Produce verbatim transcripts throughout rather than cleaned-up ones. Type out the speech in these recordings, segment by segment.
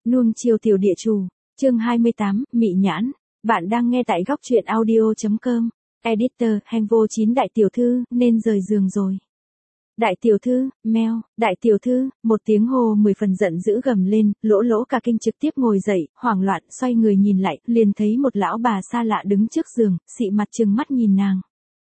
Nuông chiều tiểu địa chủ, chương hai mươi tám, Mị Nhãn. Bạn đang nghe tại góc truyện audio chấm com. Editor, Hành vô chín đại tiểu thư, nên rời giường rồi. Đại tiểu thư, meo, đại tiểu thư, một tiếng hô mười phần giận dữ gầm lên, Lỗ Lỗ cả kinh trực tiếp ngồi dậy, hoảng loạn, xoay người nhìn lại, liền thấy một lão bà xa lạ đứng trước giường, xị mặt trừng mắt nhìn nàng.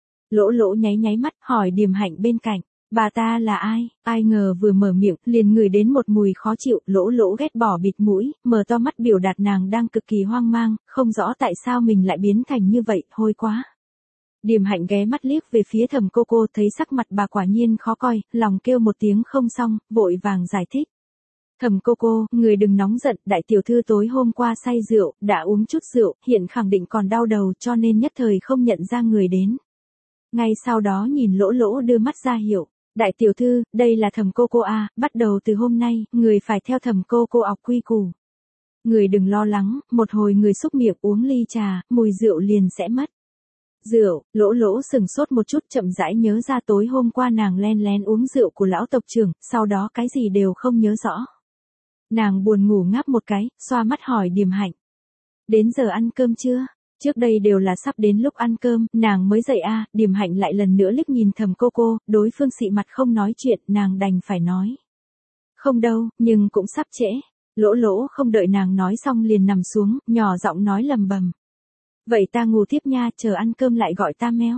Lỗ Lỗ nháy nháy mắt, hỏi Điềm Hạnh bên cạnh, bà ta là ai? Ai ngờ vừa mở miệng, liền ngửi đến một mùi khó chịu, Lỗ Lỗ ghét bỏ bịt mũi, mở to mắt biểu đạt nàng đang cực kỳ hoang mang, không rõ tại sao mình lại biến thành như vậy, hôi quá. Điềm Hạnh ghé mắt liếc về phía Thẩm Cô Cô, thấy sắc mặt bà quả nhiên khó coi, lòng kêu một tiếng không xong, vội vàng giải thích. Thẩm Cô Cô, người đừng nóng giận, đại tiểu thư tối hôm qua say rượu, đã uống chút rượu, hiện khẳng định còn đau đầu cho nên nhất thời không nhận ra người đến. Ngay sau đó nhìn Lỗ Lỗ đưa mắt ra hiệu, đại tiểu thư, đây là Thẩm Cô Cô à, bắt đầu từ hôm nay, người phải theo Thẩm Cô Cô học quy củ. Người đừng lo lắng, một hồi người xúc miệng uống ly trà, mùi rượu liền sẽ mất. Rượu, Lỗ Lỗ sừng sốt một chút, chậm rãi nhớ ra tối hôm qua nàng len lén uống rượu của lão tộc trưởng, sau đó cái gì đều không nhớ rõ. Nàng buồn ngủ ngáp một cái, xoa mắt hỏi Điềm Hạnh. Đến giờ ăn cơm chưa? Trước đây đều là sắp đến lúc ăn cơm, nàng mới dậy à, Điềm Hạnh lại lần nữa liếc nhìn Thẩm Cô Cô, đối phương xị mặt không nói chuyện, nàng đành phải nói. Không đâu, nhưng cũng sắp trễ. Lỗ Lỗ không đợi nàng nói xong liền nằm xuống, nhỏ giọng nói lầm bầm. Vậy ta ngủ tiếp nha, chờ ăn cơm lại gọi ta meo.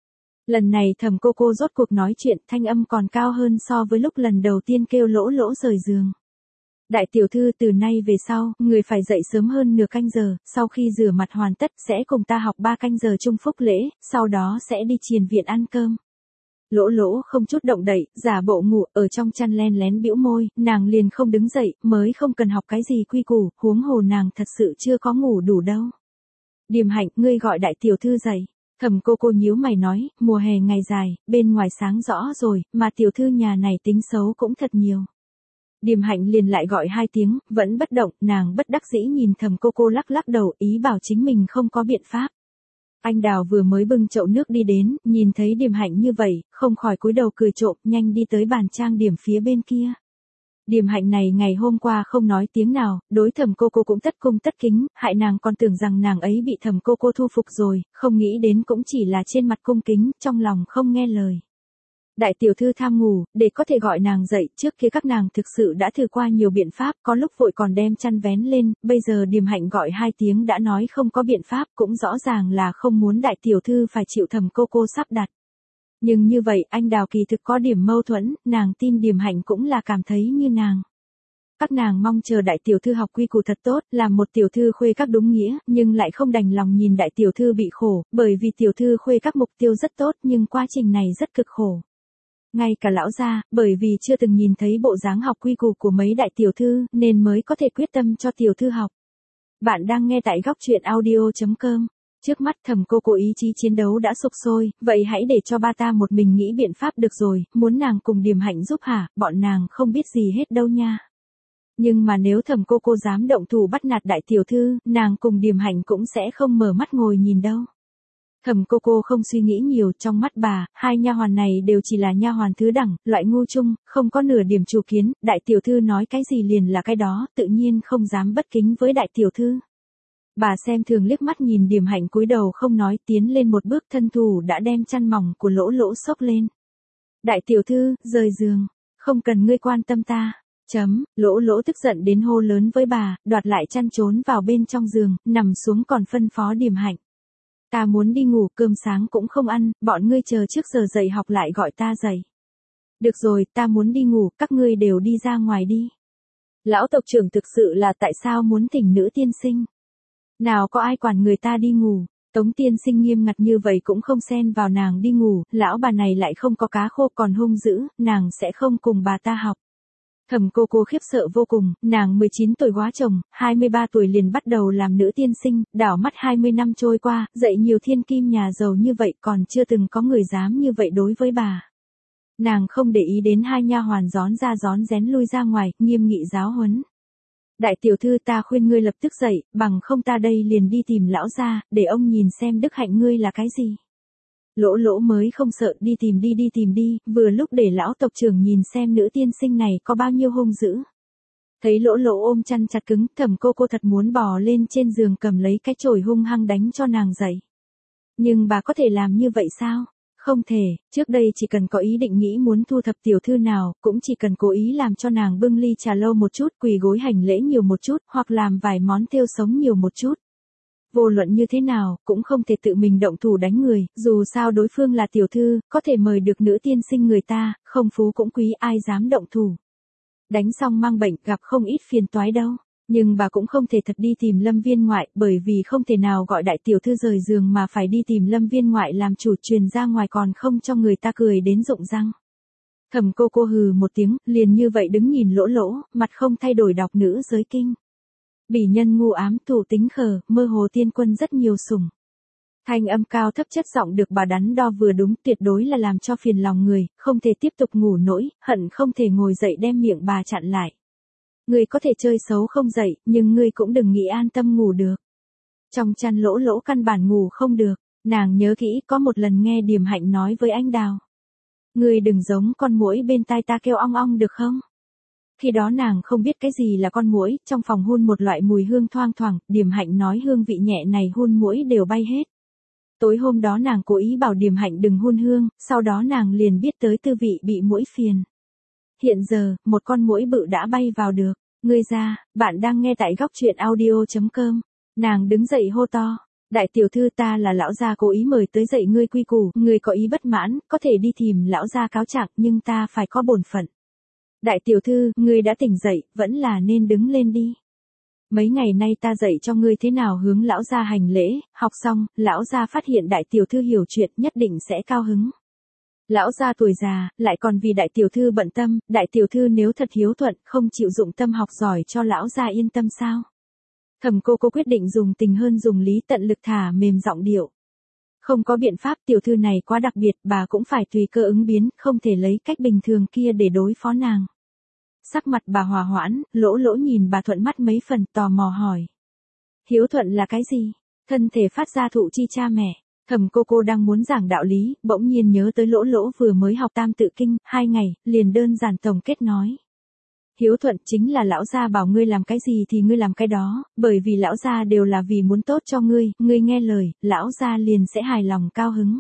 Lần này Thẩm Cô Cô rốt cuộc nói chuyện, thanh âm còn cao hơn so với lúc lần đầu tiên kêu Lỗ Lỗ rời giường. Đại tiểu thư, từ nay về sau, người phải dậy sớm hơn nửa canh giờ, sau khi rửa mặt hoàn tất sẽ cùng ta học ba canh giờ chung phúc lễ, sau đó sẽ đi triền viện ăn cơm. Lỗ Lỗ không chút động đậy, giả bộ ngủ, ở trong chăn len lén bĩu môi, nàng liền không đứng dậy, mới không cần học cái gì quy củ, huống hồ nàng thật sự chưa có ngủ đủ đâu. Điềm Hạnh, ngươi gọi đại tiểu thư dậy. Thẩm Cô Cô nhíu mày nói, mùa hè ngày dài, bên ngoài sáng rõ rồi, mà tiểu thư nhà này tính xấu cũng thật nhiều. Điềm Hạnh liền lại gọi hai tiếng, vẫn bất động, nàng bất đắc dĩ nhìn Thẩm Cô Cô lắc lắc đầu, ý bảo chính mình không có biện pháp. Anh Đào vừa mới bưng chậu nước đi đến, nhìn thấy Điềm Hạnh như vậy, không khỏi cúi đầu cười trộm, nhanh đi tới bàn trang điểm phía bên kia. Điềm Hạnh này ngày hôm qua không nói tiếng nào, đối Thẩm Cô Cô cũng tất cung tất kính, hại nàng còn tưởng rằng nàng ấy bị Thẩm Cô Cô thu phục rồi, không nghĩ đến cũng chỉ là trên mặt cung kính, trong lòng không nghe lời. Đại tiểu thư tham ngủ, để có thể gọi nàng dậy, trước kia các nàng thực sự đã thử qua nhiều biện pháp, có lúc vội còn đem chăn vén lên, bây giờ Điềm Hạnh gọi hai tiếng đã nói không có biện pháp, cũng rõ ràng là không muốn đại tiểu thư phải chịu Thẩm Cô Cô sắp đặt. Nhưng như vậy, anh Đào kỳ thực có điểm mâu thuẫn, nàng tin Điềm Hạnh cũng là cảm thấy như nàng. Các nàng mong chờ đại tiểu thư học quy củ thật tốt, làm một tiểu thư khuê các đúng nghĩa, nhưng lại không đành lòng nhìn đại tiểu thư bị khổ, bởi vì tiểu thư khuê các mục tiêu rất tốt nhưng quá trình này rất cực khổ. Ngay cả lão gia, bởi vì chưa từng nhìn thấy bộ dáng học quy củ của mấy đại tiểu thư, nên mới có thể quyết tâm cho tiểu thư học. Bạn đang nghe tại góc truyện audio chấm com. Trước mắt Thẩm Cô Cô ý chí chiến đấu đã sục sôi, vậy hãy để cho ba ta một mình nghĩ biện pháp được rồi, muốn nàng cùng Điềm Hạnh giúp hả, bọn nàng không biết gì hết đâu nha. Nhưng mà nếu Thẩm Cô Cô dám động thủ bắt nạt đại tiểu thư, nàng cùng Điềm Hạnh cũng sẽ không mở mắt ngồi nhìn đâu. Thẩm Cô Cô không suy nghĩ nhiều, trong mắt bà, hai nha hoàn này đều chỉ là nha hoàn thứ đẳng, loại ngu chung, không có nửa điểm chủ kiến, đại tiểu thư nói cái gì liền là cái đó, tự nhiên không dám bất kính với đại tiểu thư. Bà xem thường liếc mắt nhìn Điềm Hạnh cúi đầu không nói, tiến lên một bước, thân thủ đã đem chăn mỏng của Lỗ Lỗ xốc lên. Đại tiểu thư, rời giường, không cần ngươi quan tâm ta. Chấm, Lỗ Lỗ tức giận đến hô lớn với bà, đoạt lại chăn trốn vào bên trong giường, nằm xuống còn phân phó Điềm Hạnh. Ta muốn đi ngủ, cơm sáng cũng không ăn, bọn ngươi chờ trước giờ dậy học lại gọi ta dậy. Được rồi, ta muốn đi ngủ, các ngươi đều đi ra ngoài đi. Lão tộc trưởng thực sự là tại sao muốn thỉnh nữ tiên sinh? Nào có ai quản người ta đi ngủ, Tống tiên sinh nghiêm ngặt như vậy cũng không xen vào nàng đi ngủ, lão bà này lại không có cá khô còn hung dữ, nàng sẽ không cùng bà ta học. Thẩm Cô Cô khiếp sợ vô cùng, nàng mười chín tuổi góa chồng, hai mươi ba tuổi liền bắt đầu làm nữ tiên sinh, đảo mắt hai mươi năm trôi qua, dạy nhiều thiên kim nhà giàu như vậy còn chưa từng có người dám như vậy đối với bà. Nàng không để ý đến hai nha hoàn gión ra gión rén lui ra ngoài, nghiêm nghị giáo huấn. Đại tiểu thư, ta khuyên ngươi lập tức dậy, bằng không ta đây liền đi tìm lão gia, để ông nhìn xem đức hạnh ngươi là cái gì. Lỗ Lỗ mới không sợ, đi tìm đi đi tìm đi, vừa lúc để lão tộc trưởng nhìn xem nữ tiên sinh này có bao nhiêu hung dữ. Thấy Lỗ Lỗ ôm chăn chặt cứng, Thẩm Cô Cô thật muốn bò lên trên giường cầm lấy cái chổi hung hăng đánh cho nàng dậy. Nhưng bà có thể làm như vậy sao? Không thể, trước đây chỉ cần có ý định nghĩ muốn thu thập tiểu thư nào, cũng chỉ cần cố ý làm cho nàng bưng ly trà lâu một chút, quỳ gối hành lễ nhiều một chút, hoặc làm vài món thêu sống nhiều một chút. Vô luận như thế nào, cũng không thể tự mình động thủ đánh người, dù sao đối phương là tiểu thư, có thể mời được nữ tiên sinh người ta, không phú cũng quý, ai dám động thủ. Đánh xong mang bệnh, gặp không ít phiền toái đâu. Nhưng bà cũng không thể thật đi tìm Lâm Viên ngoại, bởi vì không thể nào gọi đại tiểu thư rời giường mà phải đi tìm Lâm Viên ngoại làm chủ, truyền ra ngoài còn không cho người ta cười đến rụng răng. Thẩm Cô Cô hừ một tiếng, liền như vậy đứng nhìn Lỗ Lỗ, mặt không thay đổi đọc nữ giới kinh. Bỉ nhân ngu ám, thủ tính khờ, mơ hồ tiên quân rất nhiều sủng. Thanh âm cao thấp chất giọng được bà đắn đo vừa đúng, tuyệt đối là làm cho phiền lòng người, không thể tiếp tục ngủ nổi, hận không thể ngồi dậy đem miệng bà chặn lại. Ngươi có thể chơi xấu không dậy, nhưng ngươi cũng đừng nghĩ an tâm ngủ được. Trong chăn Lỗ Lỗ căn bản ngủ không được, nàng nhớ kỹ có một lần nghe Điềm Hạnh nói với anh Đào. Ngươi đừng giống con muỗi bên tai ta kêu ong ong được không? Khi đó nàng không biết cái gì là con muỗi, trong phòng hun một loại mùi hương thoang thoảng, Điềm Hạnh nói hương vị nhẹ này hun muỗi đều bay hết. Tối hôm đó nàng cố ý bảo Điềm Hạnh đừng hun hương, sau đó nàng liền biết tới tư vị bị muỗi phiền. Hiện giờ, một con muỗi bự đã bay vào được. Ngươi ra, bạn đang nghe tại góc truyện audio chấm com. Nàng đứng dậy hô to. Đại tiểu thư, ta là lão gia cố ý mời tới dạy ngươi quy củ, ngươi có ý bất mãn, có thể đi tìm lão gia cáo trạng, nhưng ta phải có bổn phận. Đại tiểu thư, ngươi đã tỉnh dậy, vẫn là nên đứng lên đi. Mấy ngày nay ta dạy cho ngươi thế nào hướng lão gia hành lễ, học xong, lão gia phát hiện đại tiểu thư hiểu chuyện nhất định sẽ cao hứng. Lão gia tuổi già, lại còn vì đại tiểu thư bận tâm, đại tiểu thư nếu thật hiếu thuận, không chịu dụng tâm học giỏi cho lão gia yên tâm sao? Thẩm Cô Cô quyết định dùng tình hơn dùng lý, tận lực thả mềm giọng điệu. Không có biện pháp, tiểu thư này quá đặc biệt, bà cũng phải tùy cơ ứng biến, không thể lấy cách bình thường kia để đối phó nàng. Sắc mặt bà hòa hoãn, Lỗ Lỗ nhìn bà thuận mắt mấy phần, tò mò hỏi. Hiếu thuận là cái gì? Thân thể phát ra thụ chi cha mẹ. Thẩm Cô Cô đang muốn giảng đạo lý, bỗng nhiên nhớ tới Lỗ Lỗ vừa mới học tam tự kinh, hai ngày, liền đơn giản tổng kết nói. Hiếu thuận chính là lão gia bảo ngươi làm cái gì thì ngươi làm cái đó, bởi vì lão gia đều là vì muốn tốt cho ngươi, ngươi nghe lời, lão gia liền sẽ hài lòng cao hứng.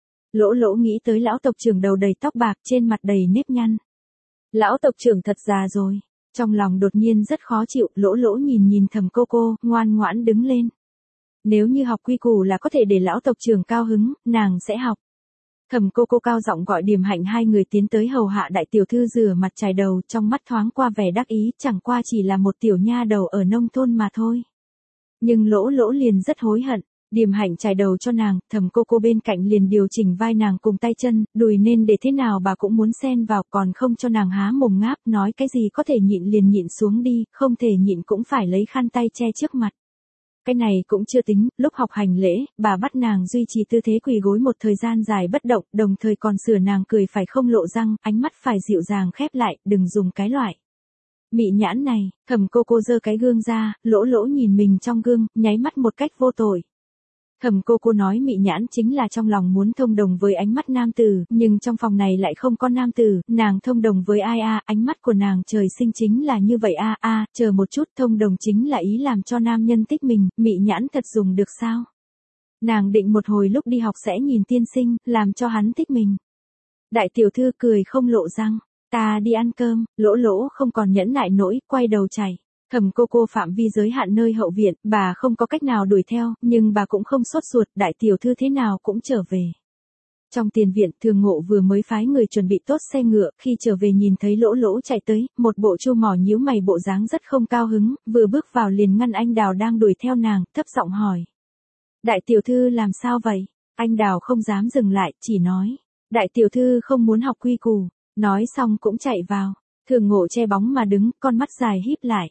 Lỗ Lỗ nghĩ tới lão tộc trưởng đầu đầy tóc bạc, trên mặt đầy nếp nhăn. Lão tộc trưởng thật già rồi. Trong lòng đột nhiên rất khó chịu, Lỗ Lỗ nhìn nhìn Thẩm Cô Cô, ngoan ngoãn đứng lên. Nếu như học quy củ là có thể để lão tộc trưởng cao hứng, nàng sẽ học. Thẩm Cô Cô cao giọng gọi Điềm Hạnh hai người tiến tới hầu hạ đại tiểu thư rửa mặt chải đầu, trong mắt thoáng qua vẻ đắc ý, chẳng qua chỉ là một tiểu nha đầu ở nông thôn mà thôi. Nhưng Lỗ Lỗ liền rất hối hận. Điềm Hạnh chải đầu cho nàng, Thẩm Cô Cô bên cạnh liền điều chỉnh vai nàng cùng tay chân, đùi nên để thế nào bà cũng muốn xen vào, còn không cho nàng há mồm ngáp, nói cái gì có thể nhịn liền nhịn xuống đi, không thể nhịn cũng phải lấy khăn tay che trước mặt. Cái này cũng chưa tính, lúc học hành lễ, bà bắt nàng duy trì tư thế quỳ gối một thời gian dài bất động, đồng thời còn sửa nàng cười phải không lộ răng, ánh mắt phải dịu dàng khép lại, đừng dùng cái loại mị nhãn này. Thẩm Cô Cô giơ cái gương ra, Lỗ Lỗ nhìn mình trong gương, nháy mắt một cách vô tội. Thẩm Cô Cô nói mị nhãn chính là trong lòng muốn thông đồng với ánh mắt nam tử, nhưng trong phòng này lại không có nam tử, nàng thông đồng với ai a, à, ánh mắt của nàng trời sinh chính là như vậy a à, a, à, chờ một chút, thông đồng chính là ý làm cho nam nhân thích mình, mị nhãn thật dùng được sao? Nàng định một hồi lúc đi học sẽ nhìn tiên sinh, làm cho hắn thích mình. Đại tiểu thư cười không lộ răng, ta đi ăn cơm, Lỗ Lỗ không còn nhẫn nại nổi, quay đầu chạy. Thẩm Cô Cô phạm vi giới hạn nơi hậu viện, bà không có cách nào đuổi theo, nhưng bà cũng không sốt ruột, đại tiểu thư thế nào cũng trở về. Trong tiền viện, Thường Ngộ vừa mới phái người chuẩn bị tốt xe ngựa, khi trở về nhìn thấy Lỗ Lỗ chạy tới, một bộ chu mỏ nhíu mày bộ dáng rất không cao hứng, vừa bước vào liền ngăn anh Đào đang đuổi theo nàng, thấp giọng hỏi. Đại tiểu thư làm sao vậy? Anh Đào không dám dừng lại, chỉ nói. Đại tiểu thư không muốn học quy củ, nói xong cũng chạy vào. Thường Ngộ che bóng mà đứng, con mắt dài híp lại.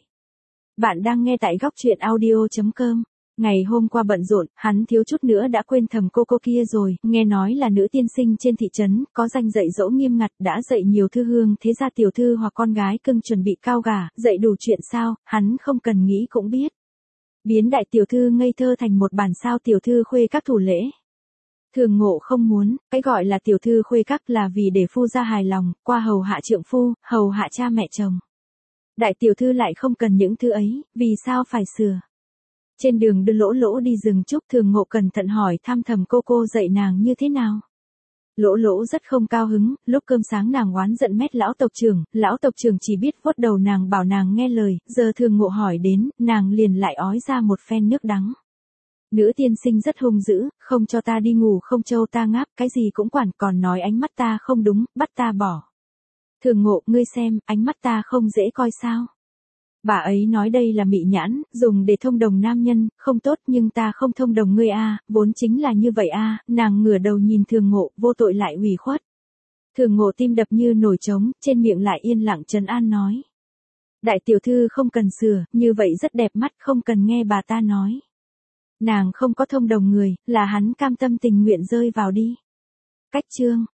Bạn đang nghe tại góc truyện audio chấm com. Ngày hôm qua bận rộn, hắn thiếu chút nữa đã quên Thẩm Cô Cô kia rồi, nghe nói là nữ tiên sinh trên thị trấn, có danh dạy dỗ nghiêm ngặt, đã dạy nhiều thư hương, thế ra tiểu thư hoặc con gái cưng chuẩn bị cao gả, dạy đủ chuyện sao, hắn không cần nghĩ cũng biết. Biến đại tiểu thư ngây thơ thành một bản sao tiểu thư khuê các thủ lễ. Thường Ngộ không muốn, cái gọi là tiểu thư khuê các là vì để phu gia hài lòng, qua hầu hạ trượng phu, hầu hạ cha mẹ chồng. Đại tiểu thư lại không cần những thứ ấy, vì sao phải sửa? Trên đường đưa Lỗ Lỗ đi rừng trúc, Thường Ngộ cẩn thận hỏi thăm thầm cô cô dạy nàng như thế nào. Lỗ Lỗ rất không cao hứng, lúc cơm sáng nàng oán giận mét lão tộc trưởng, lão tộc trưởng chỉ biết vuốt đầu nàng bảo nàng nghe lời, giờ Thường Ngộ hỏi đến, nàng liền lại ói ra một phen nước đắng. Nữ tiên sinh rất hung dữ, không cho ta đi ngủ không châu ta ngáp, cái gì cũng quản, còn nói ánh mắt ta không đúng, bắt ta bỏ. Thường Ngộ, ngươi xem, ánh mắt ta không dễ coi sao? Bà ấy nói đây là mị nhãn, dùng để thông đồng nam nhân, không tốt, nhưng ta không thông đồng ngươi a, vốn chính là như vậy a. Nàng ngửa đầu nhìn Thường Ngộ, vô tội lại ủy khuất. Thường Ngộ tim đập như nổi trống, trên miệng lại yên lặng trấn an nói. Đại tiểu thư không cần sửa, như vậy rất đẹp mắt, không cần nghe bà ta nói. Nàng không có thông đồng người, là hắn cam tâm tình nguyện rơi vào đi. Cách chương